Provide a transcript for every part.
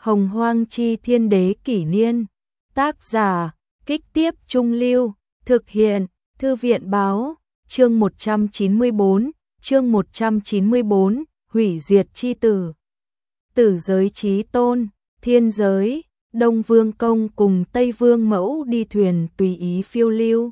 Hồng Hoang Chi Thiên Đế Kỷ Niên. Tác giả, Kích Tiếp Trung Lưu. Thực hiện, Thư viện Báo. Chương 194, Hủy diệt chi tử. Tử giới chí tôn, thiên giới, Đông Vương Công cùng Tây Vương Mẫu đi thuyền tùy ý phiêu lưu.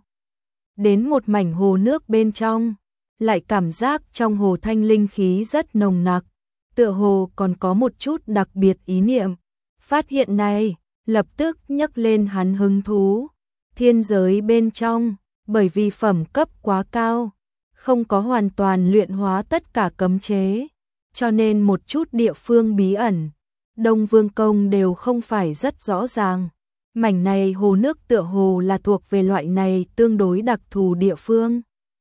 Đến một mảnh hồ nước bên trong, lại cảm giác trong hồ thanh linh khí rất nồng nặc, tựa hồ còn có một chút đặc biệt ý niệm. Phát hiện này, lập tức nhấc lên hắn hứng thú. Thiên giới bên trong, bởi vì phẩm cấp quá cao, không có hoàn toàn luyện hóa tất cả cấm chế, cho nên một chút địa phương bí ẩn, Đông Vương Công đều không phải rất rõ ràng. Mảnh này hồ nước tựa hồ là thuộc về loại này tương đối đặc thù địa phương.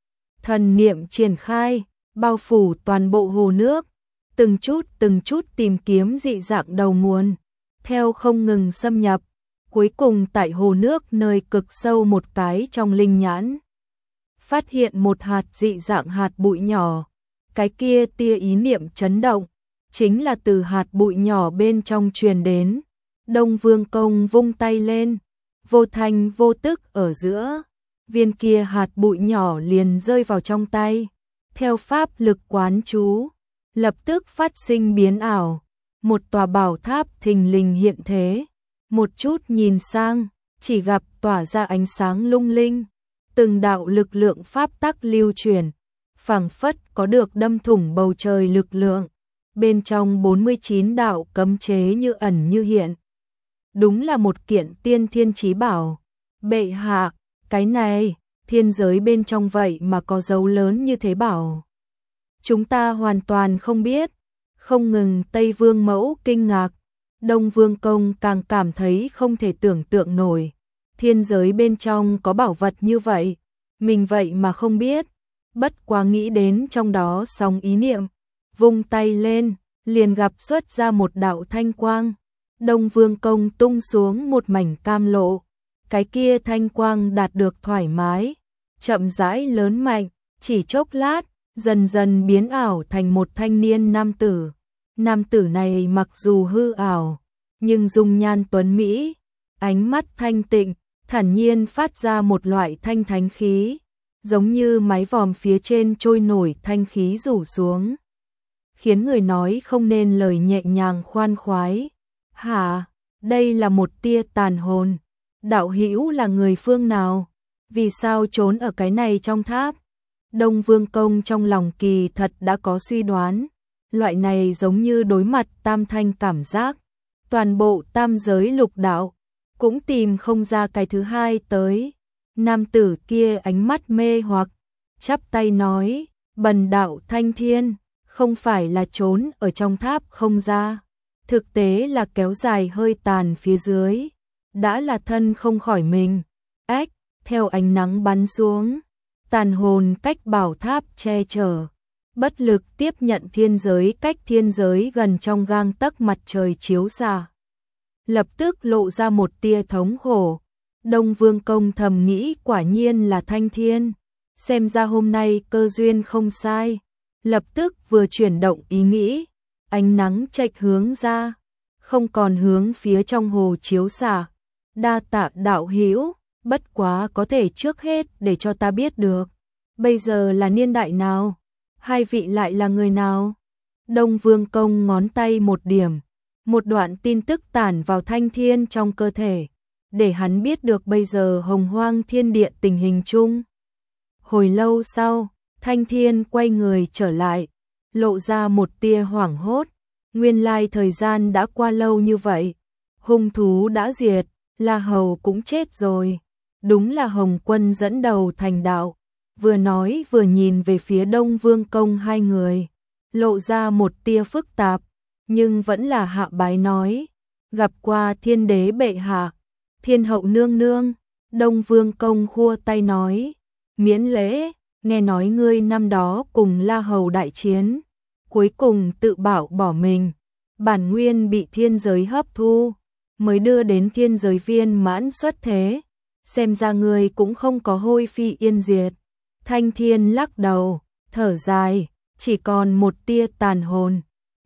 Thần niệm triển khai, bao phủ toàn bộ hồ nước, từng chút tìm kiếm dị dạng đầu nguồn, theo không ngừng xâm nhập, cuối cùng tại hồ nước nơi cực sâu một cái trong linh nhãn, phát hiện một hạt dị dạng hạt bụi nhỏ. Cái kia tia ý niệm chấn động, chính là từ hạt bụi nhỏ bên trong truyền đến. Đông Vương Công vung tay lên, vô thanh vô tức ở giữa, viên kia hạt bụi nhỏ liền rơi vào trong tay. Theo pháp lực quán chú, lập tức phát sinh biến ảo, một tòa bảo tháp thình lình hiện thế. Một chút nhìn sang, chỉ gặp tỏa ra ánh sáng lung linh, từng đạo lực lượng pháp tắc lưu chuyển, phảng phất có được đâm thủng bầu trời lực lượng. Bên trong 49 đạo cấm chế như ẩn như hiện. Đúng là một kiện tiên thiên chí bảo. Bệ hạ, cái này, thiên giới bên trong vậy mà có dấu lớn như thế bảo. Chúng ta hoàn toàn không biết. Không ngừng Tây Vương Mẫu kinh ngạc, Đông Vương Công càng cảm thấy không thể tưởng tượng nổi. Thiên giới bên trong có bảo vật như vậy, mình vậy mà không biết. Bất quá nghĩ đến trong đó sóng ý niệm, vung tay lên, liền gặp xuất ra một đạo thanh quang. Đông Vương Công tung xuống một mảnh cam lộ, cái kia thanh quang đạt được thoải mái, chậm rãi lớn mạnh, chỉ chốc lát, dần dần biến ảo thành một thanh niên nam tử. Nam tử này mặc dù hư ảo, nhưng dung nhan tuấn mỹ, ánh mắt thanh tịnh, thản nhiên phát ra một loại thanh thánh khí, giống như mái vòm phía trên trôi nổi thanh khí rủ xuống, khiến người nói không nên lời nhẹ nhàng khoan khoái. Hả, đây là một tia tàn hồn. Đạo hữu là người phương nào? Vì sao trốn ở cái này trong tháp? Đông Vương Công trong lòng kỳ thật đã có suy đoán. Loại này giống như đối mặt tam thanh cảm giác. Toàn bộ tam giới lục đạo, cũng tìm không ra cái thứ hai tới. Nam tử kia ánh mắt mê hoặc, chắp tay nói, bần đạo Thanh Thiên, không phải là trốn ở trong tháp không ra. Thực tế là kéo dài hơi tàn phía dưới, đã là thân không khỏi mình. Ách, theo ánh nắng bắn xuống, tàn hồn cách bảo tháp che chở, bất lực tiếp nhận thiên giới cách thiên giới gần trong gang tấc mặt trời chiếu xa. Lập tức lộ ra một tia thống khổ. Đông Vương Công thầm nghĩ quả nhiên là Thanh Thiên, xem ra hôm nay cơ duyên không sai. Lập tức vừa chuyển động ý nghĩ, ánh nắng chệch hướng ra, không còn hướng phía trong hồ chiếu xạ. Đa tạ đạo hữu, bất quá có thể trước hết để cho ta biết được, bây giờ là niên đại nào, hai vị lại là người nào? Đông Vương Công ngón tay một điểm, một đoạn tin tức tản vào Thanh Thiên trong cơ thể, để hắn biết được bây giờ Hồng Hoang Thiên Địa tình hình chung. Hồi lâu sau, Thanh Thiên quay người trở lại, lộ ra một tia hoảng hốt. Nguyên lai thời gian đã qua lâu như vậy, hung thú đã diệt, La Hầu cũng chết rồi. Đúng là Hồng Quân dẫn đầu thành đạo. Vừa nói vừa nhìn về phía Đông Vương Công hai người, lộ ra một tia phức tạp, nhưng vẫn là hạ bái nói, gặp qua Thiên Đế bệ hạ, Thiên Hậu nương nương. Đông Vương Công khua tay nói, miễn lễ, nghe nói ngươi năm đó cùng La Hầu đại chiến, cuối cùng tự bảo bỏ mình, bản nguyên bị thiên giới hấp thu, mới đưa đến thiên giới viên mãn xuất thế, xem ra ngươi cũng không có hôi phi yên diệt. Thanh Thiên lắc đầu, thở dài, chỉ còn một tia tàn hồn,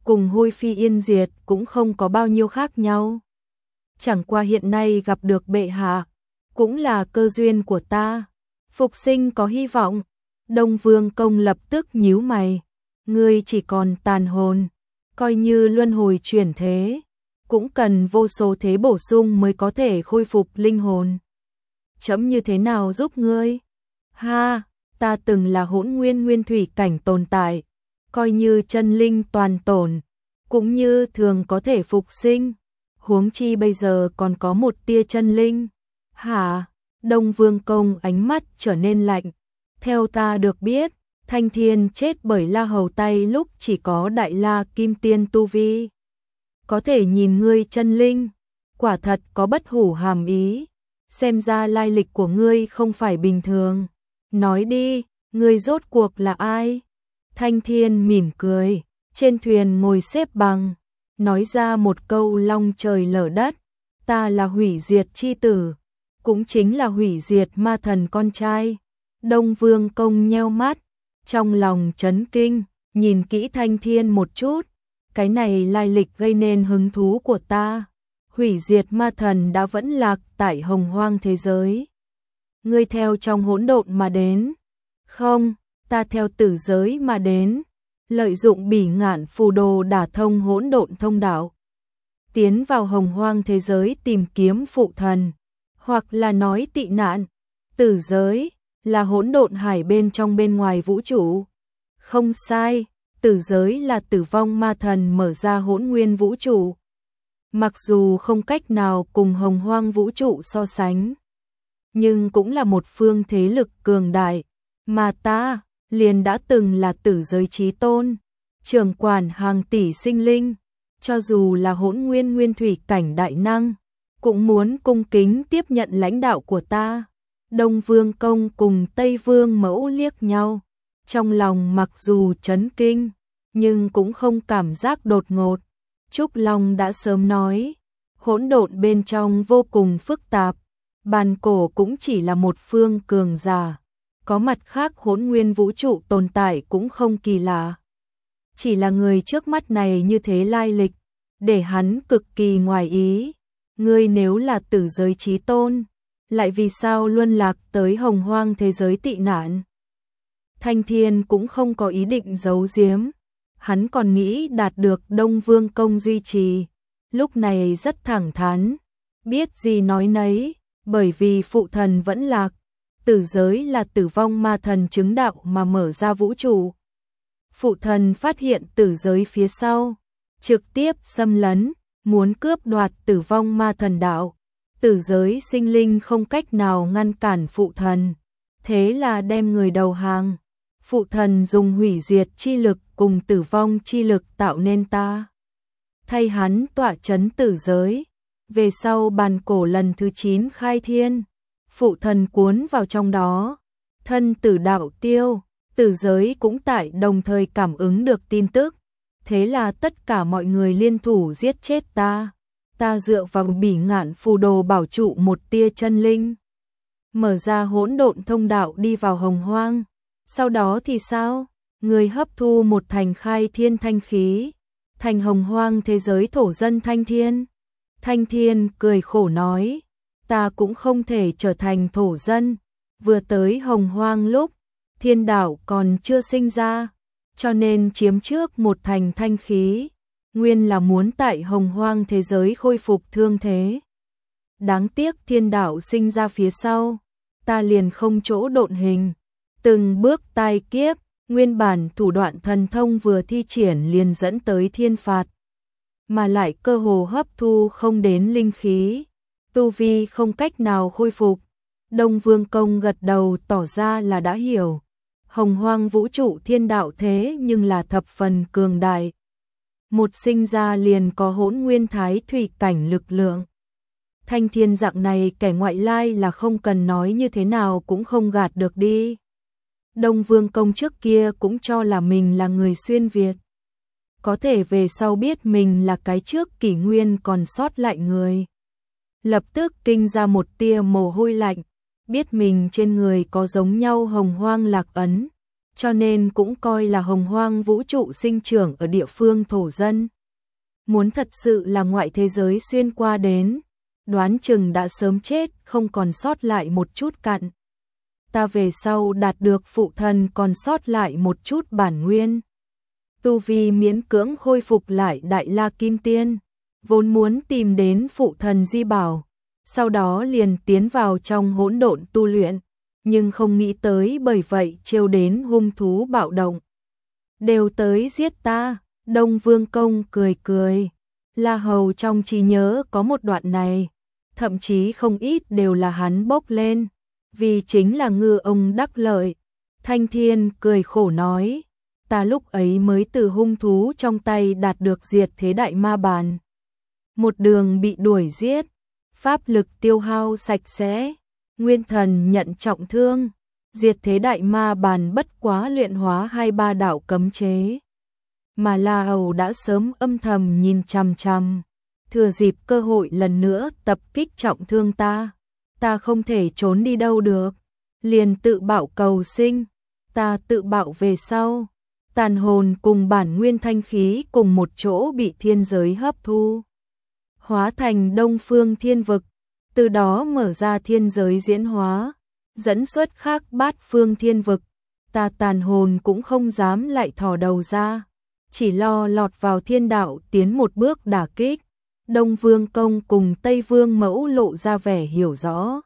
cùng hôi phi yên diệt cũng không có bao nhiêu khác nhau. Chẳng qua hiện nay gặp được bệ hạ, cũng là cơ duyên của ta, phục sinh có hy vọng. Đông Vương Công lập tức nhíu mày, ngươi chỉ còn tàn hồn, coi như luân hồi chuyển thế, cũng cần vô số thế bổ sung mới có thể khôi phục linh hồn. Chấm như thế nào giúp ngươi? Ha, ta từng là hỗn nguyên nguyên thủy cảnh tồn tại, coi như chân linh toàn tổn, cũng như thường có thể phục sinh, huống chi bây giờ còn có một tia chân linh. Hả? Đông Vương Công ánh mắt trở nên lạnh. Theo ta được biết, Thanh Thiên chết bởi La Hầu tay lúc chỉ có Đại La Kim Tiên tu vi. Có thể nhìn ngươi chân linh, quả thật có bất hủ hàm ý, xem ra lai lịch của ngươi không phải bình thường. Nói đi, ngươi rốt cuộc là ai? Thanh Thiên mỉm cười, trên thuyền ngồi xếp bằng, nói ra một câu long trời lở đất, ta là hủy diệt chi tử, cũng chính là hủy diệt ma thần con trai. Đông Vương Công nheo mắt, trong lòng chấn kinh, nhìn kỹ Thanh Thiên một chút, cái này lai lịch gây nên hứng thú của ta. Hủy diệt ma thần đã vẫn lạc tại hồng hoang thế giới. Ngươi theo trong hỗn độn mà đến. Không, ta theo tử giới mà đến, lợi dụng bỉ ngạn phù đồ đả thông hỗn độn thông đạo, tiến vào hồng hoang thế giới tìm kiếm phụ thần, hoặc là nói tị nạn. Tử giới là hỗn độn hải bên trong bên ngoài vũ trụ. Không sai, tử giới là tử vong ma thần mở ra hỗn nguyên vũ trụ. Mặc dù không cách nào cùng hồng hoang vũ trụ so sánh, nhưng cũng là một phương thế lực cường đại, mà ta liền đã từng là tử giới chí tôn, trưởng quản hàng tỷ sinh linh, cho dù là hỗn nguyên nguyên thủy cảnh đại năng, cũng muốn cung kính tiếp nhận lãnh đạo của ta. Đông Vương Công cùng Tây Vương Mẫu liếc nhau, trong lòng mặc dù chấn kinh, nhưng cũng không cảm giác đột ngột. Trúc Long đã sớm nói, hỗn độn bên trong vô cùng phức tạp, bàn cổ cũng chỉ là một phương cường giả, có mặt khác hỗn nguyên vũ trụ tồn tại cũng không kỳ lạ. Chỉ là người trước mắt này như thế lai lịch, để hắn cực kỳ ngoài ý. Ngươi nếu là tử giới chí tôn, lại vì sao luân lạc tới hồng hoang thế giới tị nạn? Thanh Thiên cũng không có ý định giấu giếm, hắn còn nghĩ đạt được Đông Vương Công duy trì, lúc này rất thẳng thắn, biết gì nói nấy, bởi vì phụ thần vẫn lạc, tử giới là tử vong ma thần chứng đạo mà mở ra vũ trụ. Phụ thần phát hiện tử giới phía sau, trực tiếp xâm lấn, muốn cướp đoạt tử vong ma thần đạo. Tử giới sinh linh không cách nào ngăn cản phụ thần, thế là đem người đầu hàng. Phụ thần dùng hủy diệt chi lực cùng tử vong chi lực tạo nên ta, thay hắn tọa chấn tử giới. Về sau bàn cổ lần thứ 9 khai thiên, phụ thần cuốn vào trong đó, thân tử đạo tiêu, tử giới cũng tại đồng thời cảm ứng được tin tức, thế là tất cả mọi người liên thủ giết chết ta. Ta dựa vào bỉ ngạn phù đồ bảo trụ một tia chân linh, mở ra hỗn độn thông đạo đi vào hồng hoang. Sau đó thì sao? Người hấp thu một thành khai thiên thanh khí, thành hồng hoang thế giới thổ dân Thanh Thiên. Thanh Thiên cười khổ nói, ta cũng không thể trở thành thổ dân, vừa tới hồng hoang lúc thiên đạo còn chưa sinh ra, cho nên chiếm trước một thành thanh khí, nguyên là muốn tại hồng hoang thế giới khôi phục thương thế. Đáng tiếc thiên đạo sinh ra phía sau, ta liền không chỗ độn hình, từng bước tai kiếp, nguyên bản thủ đoạn thần thông vừa thi triển liền dẫn tới thiên phạt, mà lại cơ hồ hấp thu không đến linh khí, tu vi không cách nào khôi phục. Đông Vương Công gật đầu tỏ ra là đã hiểu, hồng hoang vũ trụ thiên đạo thế nhưng là thập phần cường đại. Một sinh ra liền có hỗn nguyên thái thủy cảnh lực lượng. Thanh Thiên dạng này kẻ ngoại lai là không cần nói như thế nào cũng không gạt được đi. Đông Vương Công trước kia cũng cho là mình là người xuyên Việt, có thể về sau biết mình là cái trước kỷ nguyên còn sót lại người, lập tức kinh ra một tia mồ hôi lạnh, biết mình trên người có giống nhau hồng hoang lạc ấn, cho nên cũng coi là hồng hoang vũ trụ sinh trưởng ở địa phương thổ dân. Muốn thật sự là ngoại thế giới xuyên qua đến, đoán chừng đã sớm chết, không còn sót lại một chút cặn. Ta về sau đạt được phụ thần còn sót lại một chút bản nguyên. Tu vi miễn cưỡng khôi phục lại Đại La Kim Tiên, vốn muốn tìm đến phụ thần di bảo, sau đó liền tiến vào trong hỗn độn tu luyện, nhưng không nghĩ tới bởi vậy trêu đến hung thú bạo động. Đều tới giết ta, Đông Vương Công cười cười. La Hầu trong trí nhớ có một đoạn này, thậm chí không ít đều là hắn bốc lên, vì chính là ngư ông đắc lợi. Thanh Thiên cười khổ nói, ta lúc ấy mới từ hung thú trong tay đạt được diệt thế đại ma bàn. Một đường bị đuổi giết, pháp lực tiêu hao sạch sẽ, nguyên thần nhận trọng thương, diệt thế đại ma bàn bất quá luyện hóa 2-3 đạo cấm chế. Mà La Hầu đã sớm âm thầm nhìn chằm chằm, thừa dịp cơ hội lần nữa tập kích trọng thương ta. Ta không thể trốn đi đâu được, liền tự bạo cầu sinh, ta tự bạo về sau. Tàn hồn cùng bản nguyên thanh khí cùng một chỗ bị thiên giới hấp thu, hóa thành Đông Phương Thiên Vực, từ đó mở ra thiên giới diễn hóa, dẫn xuất khác bát phương thiên vực. Ta tàn hồn cũng không dám lại thò đầu ra, chỉ lo lọt vào thiên đạo tiến một bước đả kích. Đông Vương Công cùng Tây Vương Mẫu lộ ra vẻ hiểu rõ.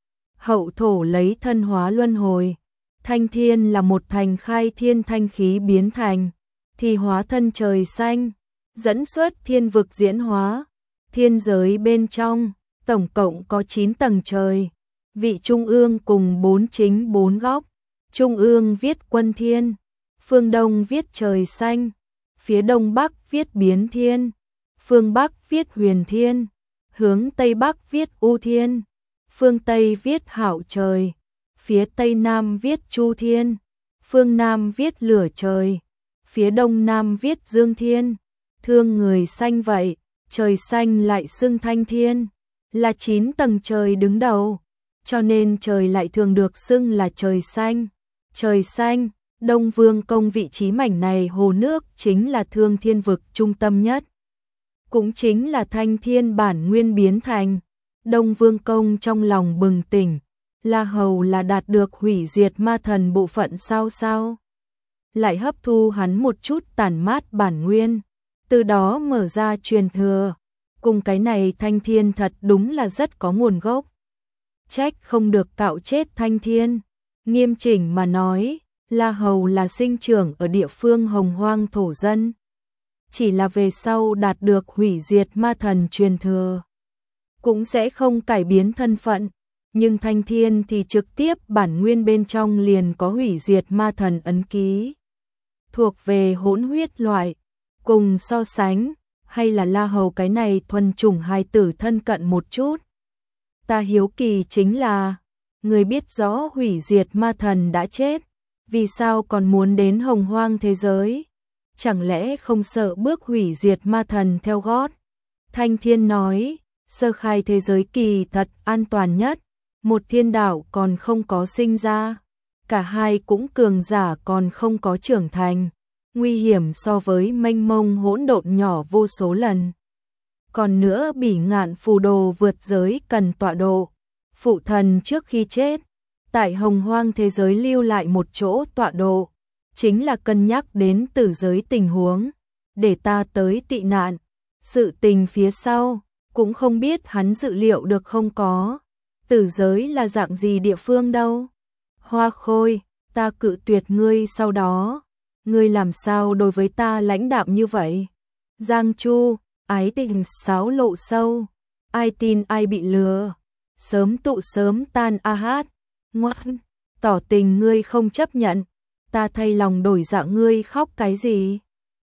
Hậu thổ lấy thân hóa luân hồi, Thanh Thiên là một thành khai thiên thanh khí biến thành, thì hóa thân trời xanh, dẫn xuất thiên vực diễn hóa. Thiên giới bên trong, tổng cộng có 9 tầng trời, vị trung ương cùng 4 chính 4 góc. Trung ương viết Quân Thiên, phương đông viết trời xanh, phía đông bắc viết biến thiên, phương bắc viết huyền thiên, hướng tây bắc viết u thiên, phương tây viết hạo trời, phía tây nam viết chu thiên, phương nam viết lửa trời, phía đông nam viết dương thiên. Thương người xanh vậy, trời xanh lại xưng thanh thiên, là 9 tầng trời đứng đầu, cho nên trời lại thường được xưng là trời xanh. Trời xanh, Đông Vương Công vị trí mảnh này hồ nước chính là Thương Thiên Vực trung tâm nhất, cũng chính là Thanh Thiên bản nguyên biến thành. Đông Vương Công trong lòng bừng tỉnh, La Hầu là đạt được hủy diệt ma thần bộ phận sao, lại hấp thu hắn một chút tản mát bản nguyên, từ đó mở ra truyền thừa. Cùng cái này Thanh Thiên thật đúng là rất có nguồn gốc. Trách không được cạo chết Thanh Thiên. Nghiêm chỉnh mà nói, La Hầu là sinh trưởng ở địa phương hồng hoang thổ dân, chỉ là về sau đạt được hủy diệt ma thần truyền thừa, cũng sẽ không cải biến thân phận. Nhưng Thanh Thiên thì trực tiếp bản nguyên bên trong liền có hủy diệt ma thần ấn ký, thuộc về hỗn huyết loại. Cùng so sánh, hay là La Hầu cái này thuần chủng hài tử thân cận một chút. Ta hiếu kỳ chính là, người biết rõ hủy diệt ma thần đã chết, vì sao còn muốn đến hồng hoang thế giới? Chẳng lẽ không sợ bước hủy diệt ma thần theo gót? Thanh Thiên nói, sơ khai thế giới kỳ thật an toàn nhất, một thiên đạo còn không có sinh ra, cả hai cũng cường giả còn không có trưởng thành, nguy hiểm so với mênh mông hỗn độn nhỏ vô số lần. Còn nữa Bỉ Ngạn phù đồ vượt giới cần tọa độ, phụ thần trước khi chết, tại hồng hoang thế giới lưu lại một chỗ tọa độ, chính là cân nhắc đến tử giới tình huống, để ta tới tị nạn. Sự tình phía sau, cũng không biết hắn dự liệu được không có. Tử giới là dạng gì địa phương đâu? Hoa Khôi, ta cự tuyệt ngươi sau đó. Ngươi làm sao đối với ta lãnh đạm như vậy? Giang Chu, ái tình xáo lộ sâu, ai tin ai bị lừa, sớm tụ sớm tan a hát. Ngoan, tỏ tình ngươi không chấp nhận, ta thay lòng đổi dạ ngươi khóc cái gì?